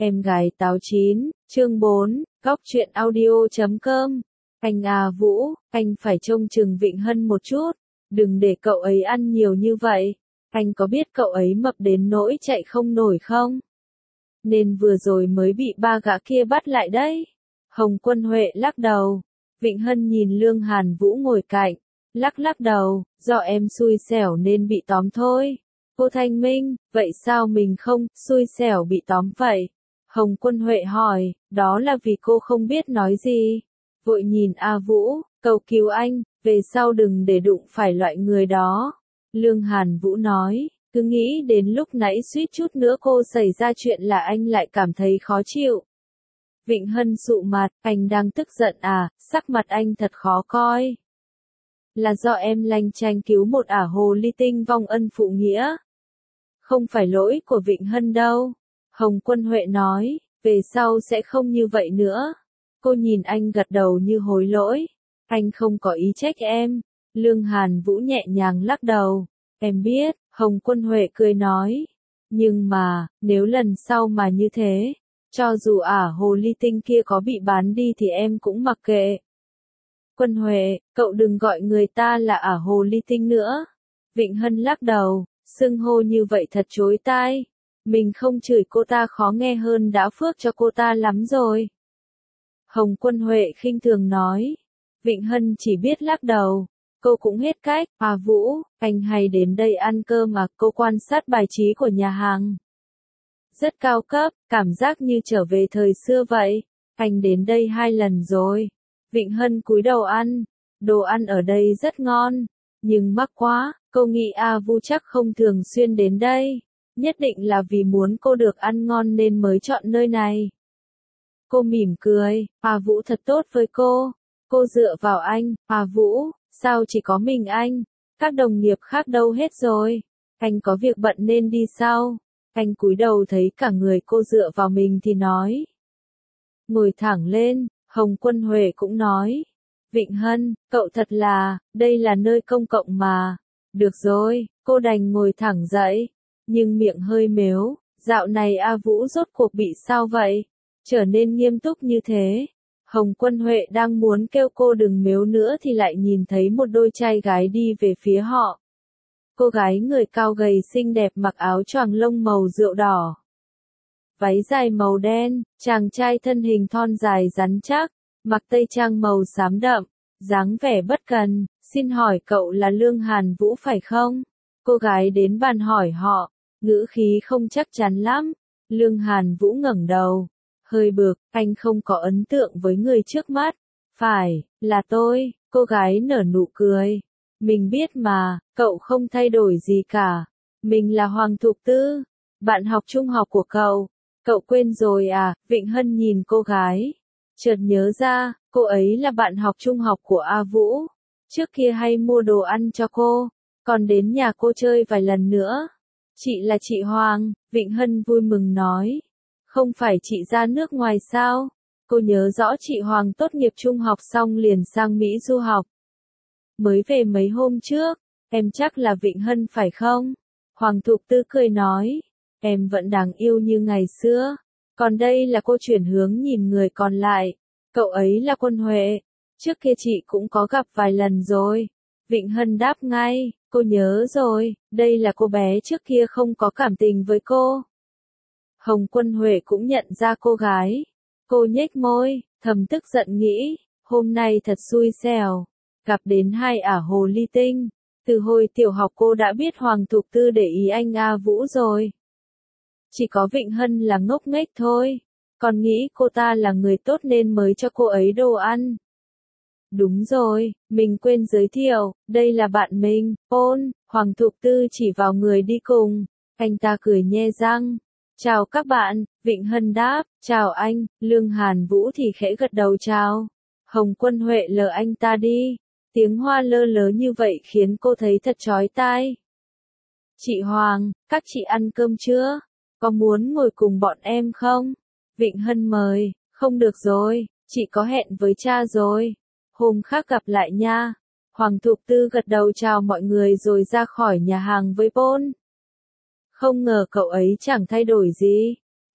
Em gái táo chín, chương 4, góc truyện audio.com. Anh à Vũ, anh phải trông chừng Vịnh Hân một chút, đừng để cậu ấy ăn nhiều như vậy. Anh có biết cậu ấy mập đến nỗi chạy không nổi không? Nên vừa rồi mới bị ba gã kia bắt lại đấy. Hồng Quân Huệ lắc đầu. Vịnh Hân nhìn Lương Hàn Vũ ngồi cạnh, lắc đầu, do em xui xẻo nên bị tóm thôi. Cô Thanh Minh, vậy sao mình không xui xẻo bị tóm vậy? Hồng Quân Huệ hỏi, đó là vì cô không biết nói gì. Vội nhìn A Vũ, cầu cứu anh, về sau đừng để đụng phải loại người đó. Lương Hàn Vũ nói, cứ nghĩ đến lúc nãy suýt chút nữa cô xảy ra chuyện là anh lại cảm thấy khó chịu. Vịnh Hân sụ mặt, anh đang tức giận à, sắc mặt anh thật khó coi. Là do em lanh chanh cứu một ả hồ ly tinh vong ân phụ nghĩa. Không phải lỗi của Vịnh Hân đâu. Hồng Quân Huệ nói, về sau sẽ không như vậy nữa. Cô nhìn anh gật đầu như hối lỗi. Anh không có ý trách em. Lương Hàn Vũ nhẹ nhàng lắc đầu. Em biết, Hồng Quân Huệ cười nói. Nhưng mà, nếu lần sau mà như thế, cho dù ả hồ ly tinh kia có bị bán đi thì em cũng mặc kệ. Quân Huệ, cậu đừng gọi người ta là ả hồ ly tinh nữa. Vịnh Hân lắc đầu, xưng hô như vậy thật chối tai. Mình không chửi cô ta khó nghe hơn đã phước cho cô ta lắm rồi. Hồng Quân Huệ khinh thường nói. Vịnh Hân chỉ biết lắc đầu. Cô cũng hết cách. À Vũ, anh hay đến đây ăn cơm à? Cô quan sát bài trí của nhà hàng. Rất cao cấp, cảm giác như trở về thời xưa vậy. Anh đến đây 2 lần rồi. Vịnh Hân cúi đầu ăn. Đồ ăn ở đây rất ngon. Nhưng mắc quá, cô nghĩ A Vũ chắc không thường xuyên đến đây. Nhất định là vì muốn cô được ăn ngon nên mới chọn nơi này. Cô mỉm cười, A Vũ thật tốt với cô. Cô dựa vào anh, A Vũ, sao chỉ có mình anh? Các đồng nghiệp khác đâu hết rồi? Anh có việc bận nên đi sau. Anh cúi đầu thấy cả người cô dựa vào mình thì nói. Ngồi thẳng lên, Hồng Quân Huệ cũng nói. Vịnh Hân, cậu thật là, đây là nơi công cộng mà. Được rồi, cô đành ngồi thẳng dậy. Nhưng miệng hơi mếu, dạo này A Vũ rốt cuộc bị sao vậy? Trở nên nghiêm túc như thế. Hồng Quân Huệ đang muốn kêu cô đừng mếu nữa thì lại nhìn thấy một đôi trai gái đi về phía họ. Cô gái người cao gầy xinh đẹp mặc áo choàng lông màu rượu đỏ. Váy dài màu đen, chàng trai thân hình thon dài rắn chắc, mặc tây trang màu xám đậm, dáng vẻ bất cần. Xin hỏi cậu là Lương Hàn Vũ phải không? Cô gái đến bàn hỏi họ, ngữ khí không chắc chắn lắm. Lương Hàn Vũ ngẩng đầu, hơi bực, anh không có ấn tượng với người trước mắt. Phải, là tôi, cô gái nở nụ cười. Mình biết mà, cậu không thay đổi gì cả. Mình là Hoàng Thục Tư, bạn học trung học của cậu. Cậu quên rồi à? Vịnh Hân nhìn cô gái. Chợt nhớ ra, cô ấy là bạn học trung học của A Vũ. Trước kia hay mua đồ ăn cho cô, còn đến nhà cô chơi vài lần nữa. Chị là chị Hoàng, Vịnh Hân vui mừng nói. Không phải chị ra nước ngoài sao? Cô nhớ rõ chị Hoàng tốt nghiệp trung học xong liền sang Mỹ du học. Mới về mấy hôm trước, em chắc là Vịnh Hân phải không? Hoàng Thục Tư cười nói. Em vẫn đáng yêu như ngày xưa. Còn đây là cô chuyển hướng nhìn người còn lại. Cậu ấy là Quân Huệ. Trước kia chị cũng có gặp vài lần rồi. Vịnh Hân đáp ngay, cô nhớ rồi, đây là cô bé trước kia không có cảm tình với cô. Hồng Quân Huệ cũng nhận ra cô gái. Cô nhếch môi, thầm tức giận nghĩ, hôm nay thật xui xẻo. Gặp đến 2 ả hồ ly tinh. Từ hồi tiểu học cô đã biết Hoàng Thục Tư để ý anh A Vũ rồi. Chỉ có Vịnh Hân là ngốc nghếch thôi. Còn nghĩ cô ta là người tốt nên mới cho cô ấy đồ ăn. Đúng rồi, mình quên giới thiệu, đây là bạn mình, Paul. Hoàng Thục Tư chỉ vào người đi cùng. Anh ta cười nhe răng. Chào các bạn, Vịnh Hân đáp, chào anh. Lương Hàn Vũ thì khẽ gật đầu chào. Hồng Quân Huệ lờ anh ta đi. Tiếng hoa lơ lớ như vậy khiến cô thấy thật chói tai. Chị Hoàng, các chị ăn cơm chưa? Có muốn ngồi cùng bọn em không? Vịnh Hân mời, không được rồi, chị có hẹn với cha rồi. Hôm khác gặp lại nha. Hoàng Thục Tư gật đầu chào mọi người rồi ra khỏi nhà hàng với Paul. Không ngờ cậu ấy chẳng thay đổi gì.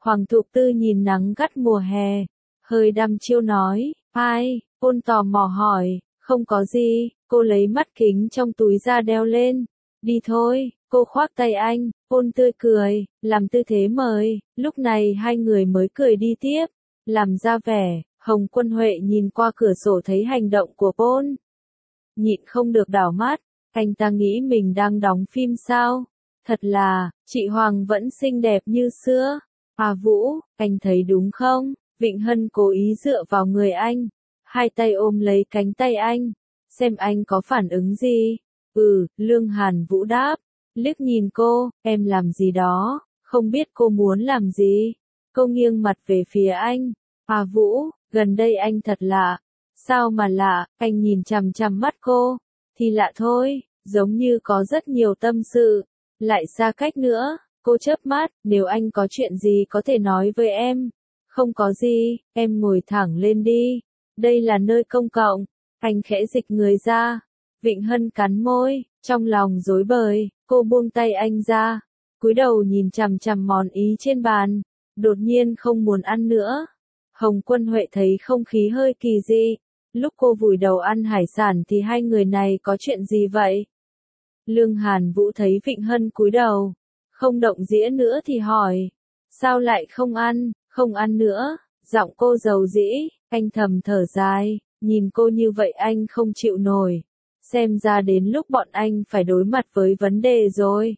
Hoàng Thục Tư nhìn nắng gắt mùa hè, hơi đăm chiêu nói, ai, ôn tò mò hỏi, không có gì, cô lấy mắt kính trong túi ra đeo lên, đi thôi, cô khoác tay anh, ôn tươi cười, làm tư thế mời, lúc này hai người mới cười đi tiếp, làm ra vẻ, Hồng Quân Huệ nhìn qua cửa sổ thấy hành động của ôn. Nhịn không được đảo mắt, anh ta nghĩ mình đang đóng phim sao, thật là, chị Hoàng vẫn xinh đẹp như xưa. À Vũ, anh thấy đúng không? Vịnh Hân cố ý dựa vào người anh, hai tay ôm lấy cánh tay anh, xem anh có phản ứng gì. Lương Hàn Vũ đáp, liếc nhìn cô, em làm gì đó, không biết cô muốn làm gì. Cô nghiêng mặt về phía anh, à Vũ, gần đây anh thật lạ. Sao mà lạ, anh nhìn chằm chằm mắt cô, thì lạ thôi, giống như có rất nhiều tâm sự, lại xa cách nữa. Cô chớp mắt, nếu anh có chuyện gì có thể nói với em. Không có gì, em ngồi thẳng lên đi. Đây là nơi công cộng. Anh khẽ dịch người ra. Vịnh Hân cắn môi, trong lòng rối bời, cô buông tay anh ra. Cúi đầu nhìn chằm chằm món ý trên bàn. Đột nhiên không muốn ăn nữa. Hồng Quân Huệ thấy không khí hơi kỳ dị. Lúc cô vùi đầu ăn hải sản thì hai người này có chuyện gì vậy? Lương Hàn Vũ thấy Vịnh Hân cúi đầu, không động dĩa nữa thì hỏi, sao lại không ăn nữa, giọng cô dầu dĩ, anh thầm thở dài, nhìn cô như vậy anh không chịu nổi, xem ra đến lúc bọn anh phải đối mặt với vấn đề rồi.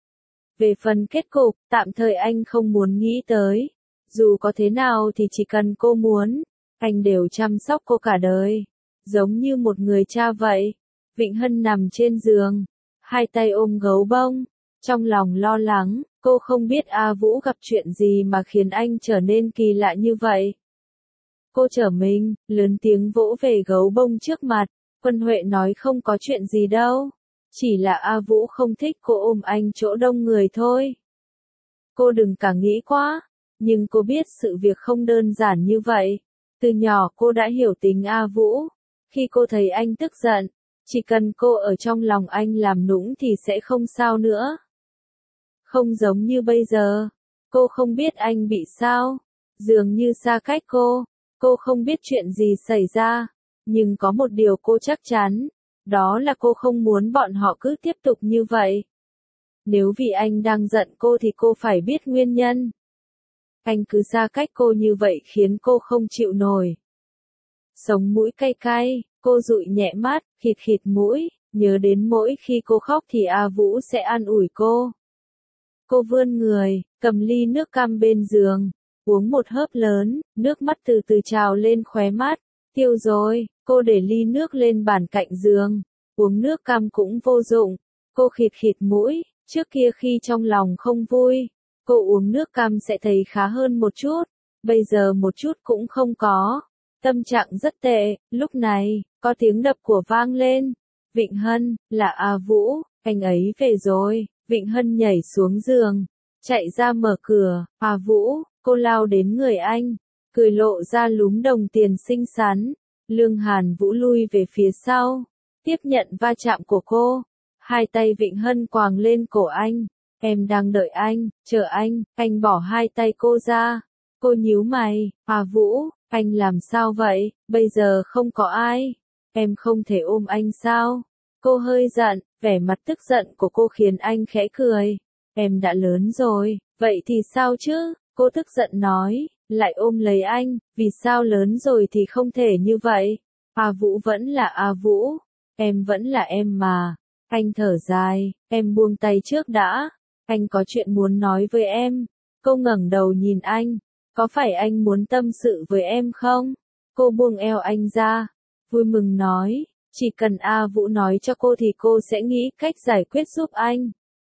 Về phần kết cục, tạm thời anh không muốn nghĩ tới, dù có thế nào thì chỉ cần cô muốn, anh đều chăm sóc cô cả đời, giống như một người cha vậy. Vịnh Hân nằm trên giường, hai tay ôm gấu bông. Trong lòng lo lắng, cô không biết A Vũ gặp chuyện gì mà khiến anh trở nên kỳ lạ như vậy. Cô trở mình, lớn tiếng vỗ về gấu bông trước mặt, Quân Huệ nói không có chuyện gì đâu, chỉ là A Vũ không thích cô ôm anh chỗ đông người thôi. Cô đừng cả nghĩ quá, nhưng cô biết sự việc không đơn giản như vậy. Từ nhỏ cô đã hiểu tính A Vũ, khi cô thấy anh tức giận, chỉ cần cô ở trong lòng anh làm nũng thì sẽ không sao nữa. Không giống như bây giờ, cô không biết anh bị sao, dường như xa cách cô không biết chuyện gì xảy ra, nhưng có một điều cô chắc chắn, đó là cô không muốn bọn họ cứ tiếp tục như vậy. Nếu vì anh đang giận cô thì cô phải biết nguyên nhân. Anh cứ xa cách cô như vậy khiến cô không chịu nổi. Sống mũi cay cay, cô dụi nhẹ mắt, khịt khịt mũi, nhớ đến mỗi khi cô khóc thì A Vũ sẽ an ủi cô. Cô vươn người, cầm ly nước cam bên giường, uống một hớp lớn, nước mắt từ từ trào lên khóe mắt, tiêu rồi, cô để ly nước lên bàn cạnh giường, uống nước cam cũng vô dụng, cô khịt khịt mũi, trước kia khi trong lòng không vui, cô uống nước cam sẽ thấy khá hơn một chút, bây giờ một chút cũng không có, tâm trạng rất tệ, lúc này, có tiếng đập của vang lên, Vịnh Hân, là A Vũ, anh ấy về rồi. Vịnh Hân nhảy xuống giường, chạy ra mở cửa, A Vũ, cô lao đến người anh, cười lộ ra lúm đồng tiền xinh xắn. Lương Hàn Vũ lui về phía sau, tiếp nhận va chạm của cô, hai tay Vịnh Hân quàng lên cổ anh, em đang đợi anh, chờ anh bỏ hai tay cô ra. Cô nhíu mày, A Vũ, anh làm sao vậy, bây giờ không có ai, em không thể ôm anh sao? Cô hơi giận, vẻ mặt tức giận của cô khiến anh khẽ cười. Em đã lớn rồi, vậy thì sao chứ? Cô tức giận nói, lại ôm lấy anh, vì sao lớn rồi thì không thể như vậy? A Vũ vẫn là A Vũ, em vẫn là em mà. Anh thở dài, em buông tay trước đã, anh có chuyện muốn nói với em. Cô ngẩng đầu nhìn anh, có phải anh muốn tâm sự với em không? Cô buông eo anh ra, vui mừng nói. Chỉ cần A Vũ nói cho cô thì cô sẽ nghĩ cách giải quyết giúp anh.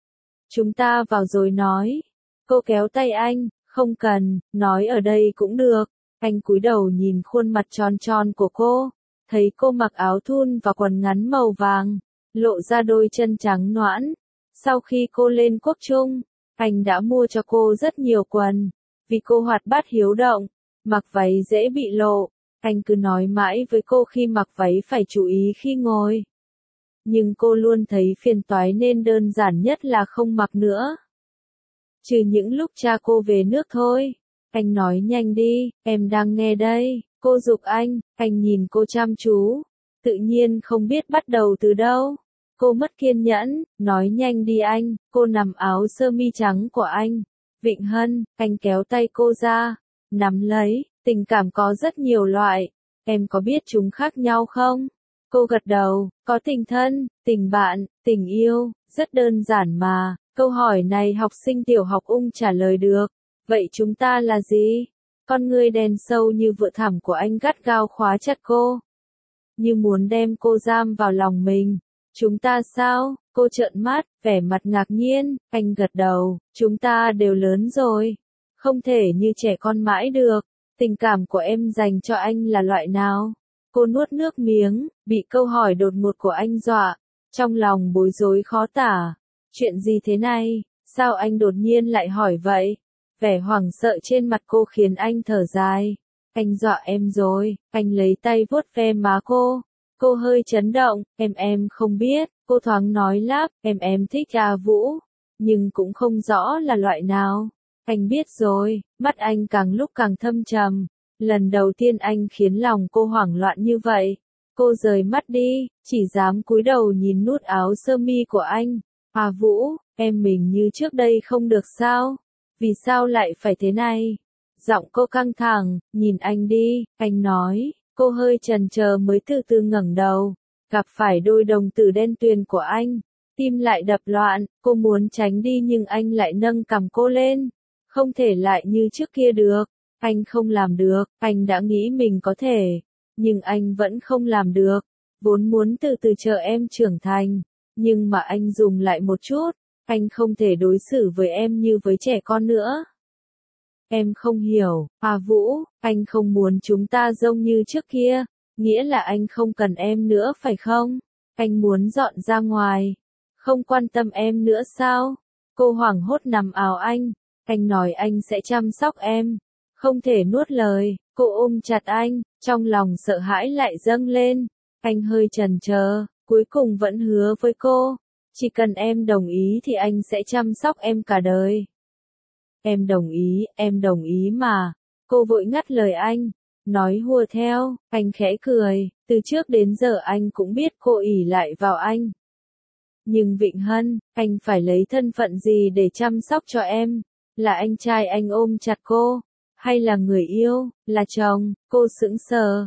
Chúng ta vào rồi nói. Cô kéo tay anh, không cần, nói ở đây cũng được. Anh cúi đầu nhìn khuôn mặt tròn tròn của cô, thấy cô mặc áo thun và quần ngắn màu vàng, lộ ra đôi chân trắng nõn. Sau khi cô lên quốc trung, anh đã mua cho cô rất nhiều quần, vì cô hoạt bát hiếu động, mặc váy dễ bị lộ. Anh cứ nói mãi với cô khi mặc váy phải chú ý khi ngồi. Nhưng cô luôn thấy phiền toái nên đơn giản nhất là không mặc nữa. Trừ những lúc cha cô về nước thôi. Anh nói nhanh đi, em đang nghe đây. Cô giục anh nhìn cô chăm chú. Tự nhiên không biết bắt đầu từ đâu. Cô mất kiên nhẫn, nói nhanh đi anh. Cô nắm áo sơ mi trắng của anh. Vịnh Hân, anh kéo tay cô ra, nắm lấy. Tình cảm có rất nhiều loại. Em có biết chúng khác nhau không? Cô gật đầu, có tình thân, tình bạn, tình yêu, rất đơn giản mà. Câu hỏi này học sinh tiểu học ung trả lời được. Vậy chúng ta là gì? Con ngươi đen sâu như vựa thẳm của anh gắt gao khóa chặt cô. Như muốn đem cô giam vào lòng mình. Chúng ta sao? Cô trợn mắt, vẻ mặt ngạc nhiên, anh gật đầu, chúng ta đều lớn rồi. Không thể như trẻ con mãi được. Tình cảm của em dành cho anh là loại nào? Cô nuốt nước miếng, bị câu hỏi đột ngột của anh dọa. Trong lòng bối rối khó tả. Chuyện gì thế này? Sao anh đột nhiên lại hỏi vậy? Vẻ hoảng sợ trên mặt cô khiến anh thở dài. Anh dọa em rồi, anh lấy tay vuốt ve má cô. Cô hơi chấn động, em không biết, cô thoáng nói lắp, em thích A Vũ, nhưng cũng không rõ là loại nào. Anh biết rồi, mắt anh càng lúc càng thâm trầm. Lần đầu tiên anh khiến lòng cô hoảng loạn như vậy. Cô rời mắt đi, chỉ dám cúi đầu nhìn nút áo sơ mi của anh. A Vũ, em mình như trước đây không được sao? Vì sao lại phải thế này? Giọng cô căng thẳng, nhìn anh đi, anh nói. Cô hơi chần chờ mới từ từ ngẩng đầu, gặp phải đôi đồng tử đen tuyền của anh, tim lại đập loạn, cô muốn tránh đi nhưng anh lại nâng cằm cô lên. Không thể lại như trước kia được, anh không làm được, anh đã nghĩ mình có thể, nhưng anh vẫn không làm được. Vốn muốn từ từ chờ em trưởng thành, nhưng mà anh dùng lại một chút, anh không thể đối xử với em như với trẻ con nữa. Em không hiểu, A Vũ, anh không muốn chúng ta giống như trước kia, nghĩa là anh không cần em nữa phải không? Anh muốn dọn ra ngoài, không quan tâm em nữa sao? Cô hoảng hốt nằm áo anh nói anh sẽ chăm sóc em. Không thể nuốt lời, cô ôm chặt anh, trong lòng sợ hãi lại dâng lên. Anh hơi chần chờ, cuối cùng vẫn hứa với cô, chỉ cần em đồng ý thì anh sẽ chăm sóc em cả đời. Em đồng ý mà. Cô vội ngắt lời anh, nói hùa theo, anh khẽ cười, từ trước đến giờ anh cũng biết cô ỷ lại vào anh. Nhưng Vịnh Hân, anh phải lấy thân phận gì để chăm sóc cho em? Là anh trai anh ôm chặt cô, hay là người yêu, là chồng? Cô sững sờ,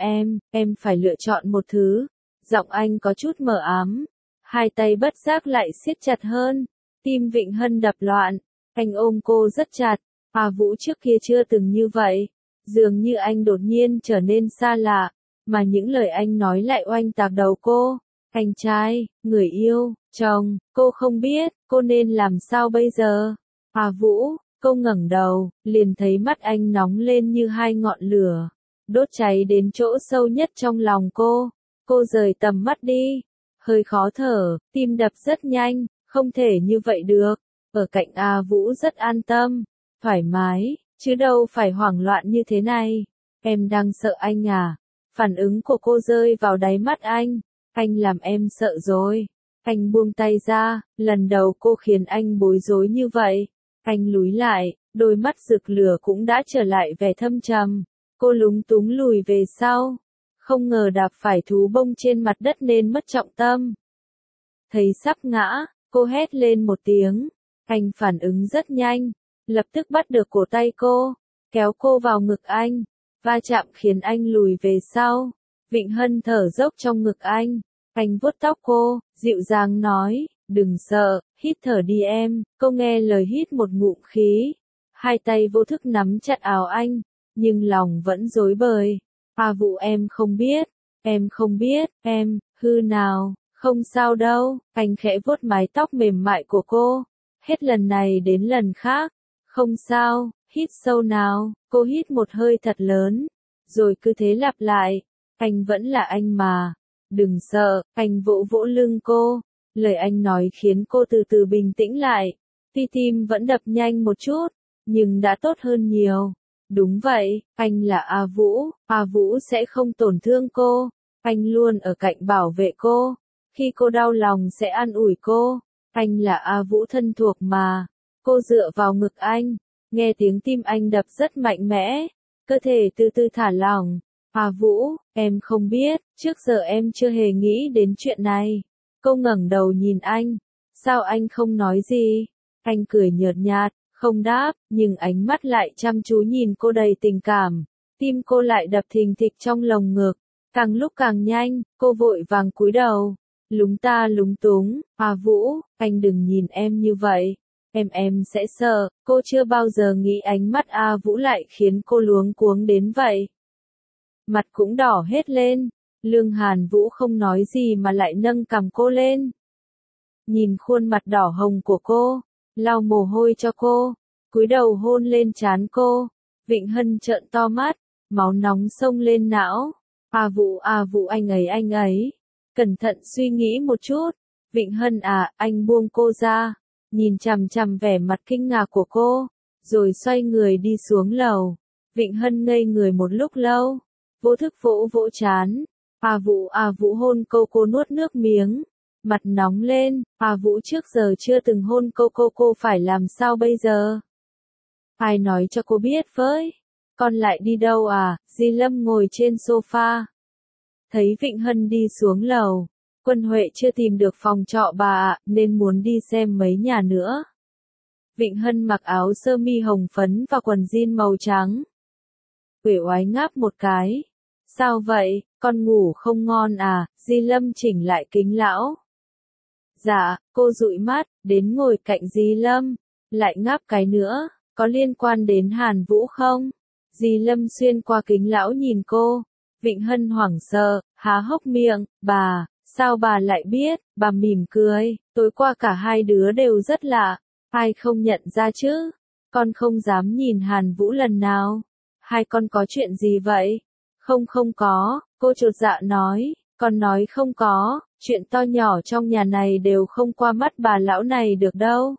em phải lựa chọn một thứ. Giọng anh có chút mờ ám, hai tay bất giác lại siết chặt hơn, tim Vịnh Hân đập loạn. Anh ôm cô rất chặt, A Vũ trước kia chưa từng như vậy, dường như anh đột nhiên trở nên xa lạ, mà những lời anh nói lại oanh tạc đầu cô. Anh trai, người yêu, chồng, cô không biết, cô nên làm sao bây giờ? A Vũ, cô ngẩng đầu, liền thấy mắt anh nóng lên như hai ngọn lửa, đốt cháy đến chỗ sâu nhất trong lòng cô. Cô rời tầm mắt đi, hơi khó thở, tim đập rất nhanh, không thể như vậy được. Ở cạnh A Vũ rất an tâm, thoải mái, chứ đâu phải hoảng loạn như thế này. Em đang sợ anh à? Phản ứng của cô rơi vào đáy mắt anh làm em sợ rồi. Anh buông tay ra, lần đầu cô khiến anh bối rối như vậy. Anh lúi lại, đôi mắt rực lửa cũng đã trở lại vẻ thâm trầm. Cô lúng túng lùi về sau, không ngờ đạp phải thú bông trên mặt đất nên mất trọng tâm. Thấy sắp ngã, cô hét lên một tiếng. Anh phản ứng rất nhanh, lập tức bắt được cổ tay cô, kéo cô vào ngực anh, va chạm khiến anh lùi về sau. Vịnh Hân thở dốc trong ngực anh vuốt tóc cô, dịu dàng nói, đừng sợ, hít thở đi em. Cô nghe lời hít một ngụm khí, hai tay vô thức nắm chặt áo anh, nhưng lòng vẫn rối bời. A Vũ em không biết, hư nào, không sao đâu. Anh khẽ vuốt mái tóc mềm mại của cô. Hết lần này đến lần khác, không sao, hít sâu nào. Cô hít một hơi thật lớn, rồi cứ thế lặp lại, anh vẫn là anh mà, đừng sợ. Anh vỗ vỗ lưng cô, lời anh nói khiến cô từ từ bình tĩnh lại. Tuy tim vẫn đập nhanh một chút, nhưng đã tốt hơn nhiều. Đúng vậy, anh là A Vũ sẽ không tổn thương cô, anh luôn ở cạnh bảo vệ cô, khi cô đau lòng sẽ an ủi cô. Anh là A Vũ thân thuộc mà. Cô dựa vào ngực anh, Nghe tiếng tim anh đập rất mạnh mẽ, cơ thể từ từ thả lỏng. A Vũ, em không biết, trước giờ em chưa hề nghĩ đến chuyện này. Cô ngẩng đầu nhìn anh. Sao anh không nói gì? Anh cười nhợt nhạt, không đáp, nhưng ánh mắt lại chăm chú nhìn cô đầy tình cảm. Tim cô lại đập thình thịch trong lồng ngực. Càng lúc càng nhanh, cô vội vàng cúi đầu. Lúng ta lúng túng, A Vũ, anh đừng nhìn em như vậy. Em sẽ sợ, cô chưa bao giờ nghĩ ánh mắt A Vũ lại khiến cô luống cuống đến vậy. Mặt cũng đỏ hết lên, Lương Hàn Vũ không nói gì mà lại nâng cằm cô lên. Nhìn khuôn mặt đỏ hồng của cô, lau mồ hôi cho cô, cúi đầu hôn lên trán cô. Vịnh Hân trợn to mắt, máu nóng xông lên não. A Vũ anh ấy. Cẩn thận suy nghĩ một chút. Vịnh Hân à, anh buông cô ra. Nhìn chằm chằm vẻ mặt kinh ngạc của cô, rồi xoay người đi xuống lầu. Vịnh Hân ngây người một lúc lâu, vô thức vỗ trán. A Vũ hôn cô nuốt nước miếng, mặt nóng lên. A Vũ trước giờ chưa từng hôn cô phải làm sao bây giờ? Ai nói cho cô biết với? Con lại đi đâu à? Di Lâm ngồi trên sofa. Thấy Vịnh Hân đi xuống lầu, Quân Huệ chưa tìm được phòng trọ bà ạ, nên muốn đi xem mấy nhà nữa. Vịnh Hân mặc áo sơ mi hồng phấn và quần jean màu trắng. Uể oái ngáp một cái. Sao vậy, con ngủ không ngon à? Di Lâm chỉnh lại kính lão. Dạ, cô dụi mắt, đến ngồi cạnh Di Lâm. Lại ngáp cái nữa, có liên quan đến Hàn Vũ không? Di Lâm xuyên qua kính lão nhìn cô. Vịnh Hân hoảng sợ, há hốc miệng. Bà, sao bà lại biết? Bà mỉm cười, tối qua cả hai đứa đều rất lạ. Ai không nhận ra chứ? Con không dám nhìn Hàn Vũ lần nào. Hai con có chuyện gì vậy? Không có, cô chột dạ nói. Con nói không có, chuyện to nhỏ trong nhà này đều không qua mắt bà lão này được đâu.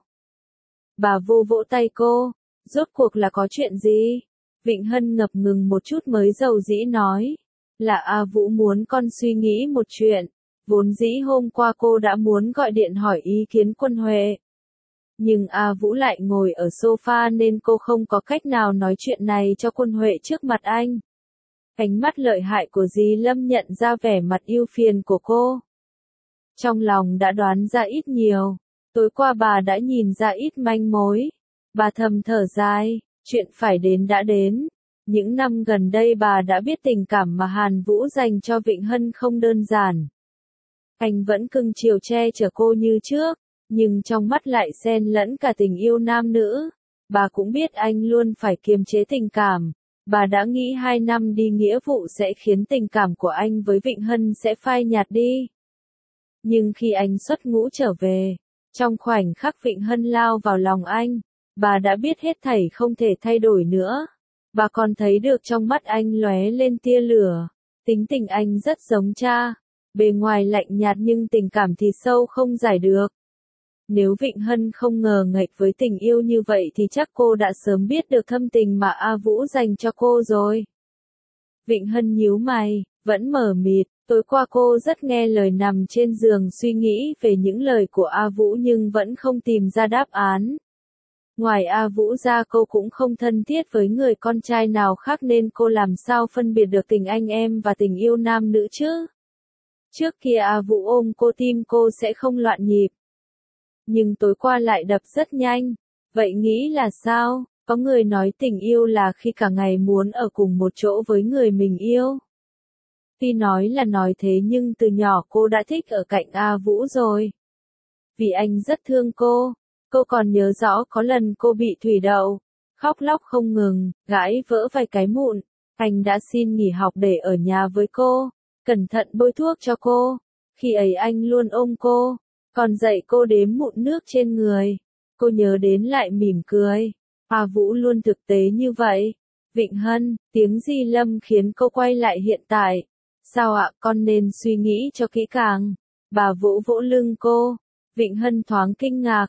Bà vô vỗ tay cô. Rốt cuộc là có chuyện gì? Vịnh Hân ngập ngừng một chút mới dầu dĩ nói. Là A Vũ muốn con suy nghĩ một chuyện. Vốn dĩ hôm qua cô đã muốn gọi điện hỏi ý kiến Quân Huệ. Nhưng A Vũ lại ngồi ở sofa nên cô không có cách nào nói chuyện này cho Quân Huệ trước mặt anh. Ánh mắt lợi hại của Di Lâm nhận ra vẻ mặt ưu phiền của cô. Trong lòng đã đoán ra ít nhiều. Tối qua bà đã nhìn ra ít manh mối. Bà thầm thở dài, chuyện phải đến đã đến. Những năm gần đây bà đã biết tình cảm mà Hàn Vũ dành cho Vịnh Hân không đơn giản. Anh vẫn cưng chiều che chở cô như trước, nhưng trong mắt lại xen lẫn cả tình yêu nam nữ. Bà cũng biết anh luôn phải kiềm chế tình cảm. Bà đã nghĩ 2 năm đi nghĩa vụ sẽ khiến tình cảm của anh với Vịnh Hân sẽ phai nhạt đi. Nhưng khi anh xuất ngũ trở về, trong khoảnh khắc Vịnh Hân lao vào lòng anh, bà đã biết hết thảy không thể thay đổi nữa. Bà còn thấy được trong mắt anh lóe lên tia lửa. Tính tình anh rất giống cha. Bề ngoài lạnh nhạt nhưng tình cảm thì sâu không giải được. Nếu Vịnh Hân không ngờ nghệch với tình yêu như vậy thì chắc cô đã sớm biết được thâm tình mà A Vũ dành cho cô rồi. Vịnh Hân nhíu mày, vẫn mờ mịt. Tối qua cô rất nghe lời nằm trên giường suy nghĩ về những lời của A Vũ nhưng vẫn không tìm ra đáp án. Ngoài A Vũ ra cô cũng không thân thiết với người con trai nào khác nên cô làm sao phân biệt được tình anh em và tình yêu nam nữ chứ? Trước kia A Vũ ôm cô tim cô sẽ không loạn nhịp. Nhưng tối qua lại đập rất nhanh. Vậy nghĩ là sao? Có người nói tình yêu là khi cả ngày muốn ở cùng một chỗ với người mình yêu. Tuy nói là nói thế nhưng từ nhỏ cô đã thích ở cạnh A Vũ rồi. Vì anh rất thương cô. Cô còn nhớ rõ có lần cô bị thủy đậu. Khóc lóc không ngừng, gãi vỡ vài cái mụn. Anh đã xin nghỉ học để ở nhà với cô. Cẩn thận bôi thuốc cho cô. Khi ấy anh luôn ôm cô. Còn dạy cô đếm mụn nước trên người. Cô nhớ đến lại mỉm cười. A Vũ luôn thực tế như vậy. Vịnh Hân, tiếng Di Lâm khiến cô quay lại hiện tại. Sao ạ, con nên suy nghĩ cho kỹ càng. Bà vỗ vỗ lưng cô. Vịnh Hân thoáng kinh ngạc.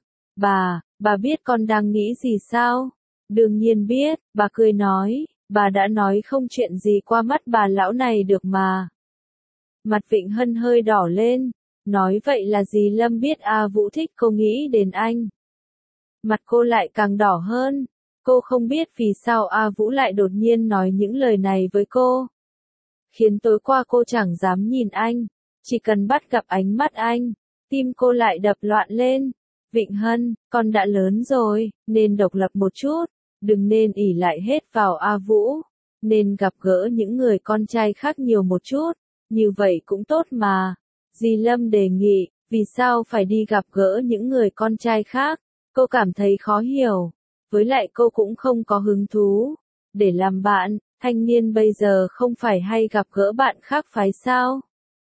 Bà biết con đang nghĩ gì sao? Đương nhiên biết, bà cười nói. Bà đã nói không chuyện gì qua mắt bà lão này được mà. Mặt Vịnh Hân hơi đỏ lên. Nói vậy là Di Lâm biết A Vũ thích cô nghĩ đến anh. Mặt cô lại càng đỏ hơn. Cô không biết vì sao A Vũ lại đột nhiên nói những lời này với cô. Khiến tối qua cô chẳng dám nhìn anh, chỉ cần bắt gặp ánh mắt anh, tim cô lại đập loạn lên. Vịnh Hân, con đã lớn rồi, nên độc lập một chút, đừng nên ỷ lại hết vào A Vũ, nên gặp gỡ những người con trai khác nhiều một chút, như vậy cũng tốt mà. Dì Lâm đề nghị, vì sao phải đi gặp gỡ những người con trai khác, cô cảm thấy khó hiểu, với lại cô cũng không có hứng thú. Để làm bạn, thanh niên bây giờ không phải hay gặp gỡ bạn khác phái sao?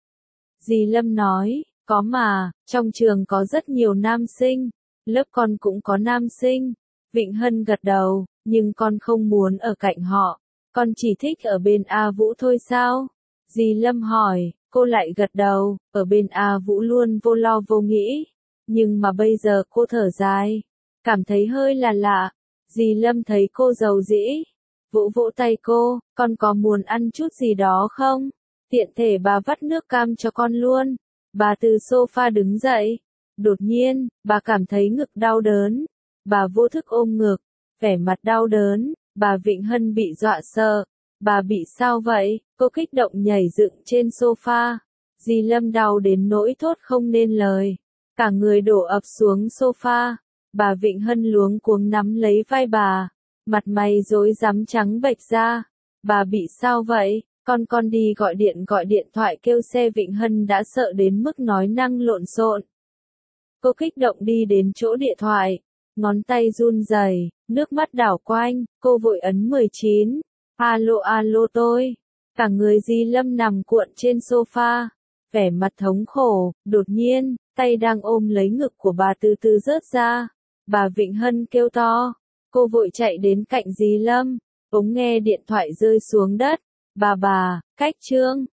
Dì Lâm nói, có mà, trong trường có rất nhiều nam sinh, lớp con cũng có nam sinh. Vịnh Hân gật đầu, nhưng con không muốn ở cạnh họ, con chỉ thích ở bên A Vũ thôi sao? Dì Lâm hỏi, cô lại gật đầu, ở bên A Vũ luôn vô lo vô nghĩ, nhưng mà bây giờ cô thở dài, cảm thấy hơi là lạ. Dì Lâm thấy cô giàu dĩ, vỗ vỗ tay cô, con có muốn ăn chút gì đó không? Tiện thể bà vắt nước cam cho con luôn. Bà từ sofa đứng dậy. Đột nhiên, bà cảm thấy ngực đau đớn. Bà vô thức ôm ngực, vẻ mặt đau đớn. Bà Vịnh Hân bị dọa sợ. Bà bị sao vậy? Cô kích động nhảy dựng trên sofa. Dì Lâm đau đến nỗi thốt không nên lời. Cả người đổ ập xuống sofa. Bà Vịnh Hân luống cuống nắm lấy vai bà. Mặt mày rối rắm trắng bệch ra. Bà bị sao vậy? Con đi gọi điện thoại kêu xe. Vịnh Hân đã sợ đến mức nói năng lộn xộn. Cô kích động đi đến chỗ điện thoại. Ngón tay run rẩy, nước mắt đảo quanh, cô vội ấn 19. Alo alo tôi. Cả người Di Lâm nằm cuộn trên sofa. Vẻ mặt thống khổ, đột nhiên, tay đang ôm lấy ngực của bà từ từ rớt ra. Bà Vịnh Hân kêu to. Cô vội chạy đến cạnh Di Lâm. Ống nghe điện thoại rơi xuống đất. Bà, cách Trương.